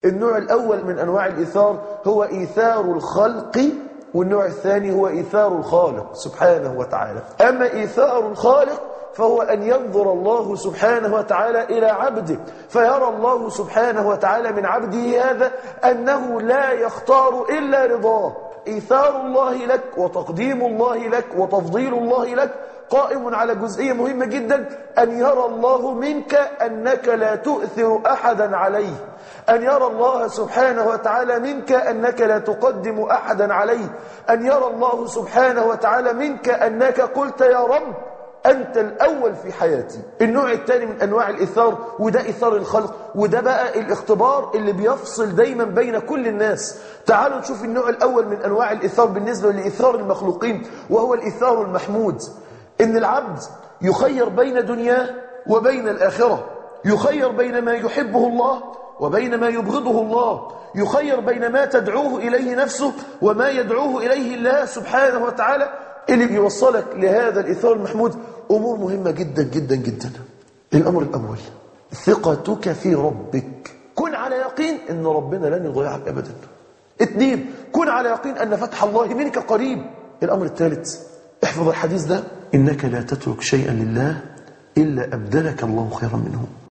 النوع الأول من أنواع الإيثار هو إيثار الخلق، والنوع الثاني هو إيثار الخالق سبحانه وتعالى. أما إيثار الخالق فهو أن ينظر الله سبحانه وتعالى إلى عبده، فيرى الله سبحانه وتعالى من عبده هذا أنه لا يختار إلا رضاه. إيثار الله لك وتقديم الله لك وتفضيل الله لك قائم على جزئية مهمة جدا، أن يرى الله منك أنك لا تؤثر أحدا عليه، أن يرى الله سبحانه وتعالى منك أنك لا تقدم أحدا عليه، أن يرى الله سبحانه وتعالى منك أنك قلت يا رب أنت الأول في حياتي. النوع الثاني من أنواع الإيثار وده إيثار الخلق، وده بقى الاختبار اللي بيفصل دايما بين كل الناس. تعالوا نشوف النوع الأول من أنواع الإيثار بالنسبة لإيثار المخلوقين، وهو الإيثار المحمود. إن العبد يخير بين دنياه وبين الآخرة، يخير بين ما يحبه الله وبين ما يبغضه الله، يخير بين ما تدعوه إليه نفسه وما يدعوه إليه الله سبحانه وتعالى. اللي بيوصلك لهذا الإيثار المحمود أمور مهمة جدا جدا جدا. الأمر الأول ثقتك في ربك، كن على يقين أن ربنا لن يضيعك أبدا. 2، كن على يقين أن فتح الله منك قريب. الأمر الثالث احفظ الحديث ده، إنك لا تترك شيئا لله إلا أبدلك الله خيرا منه.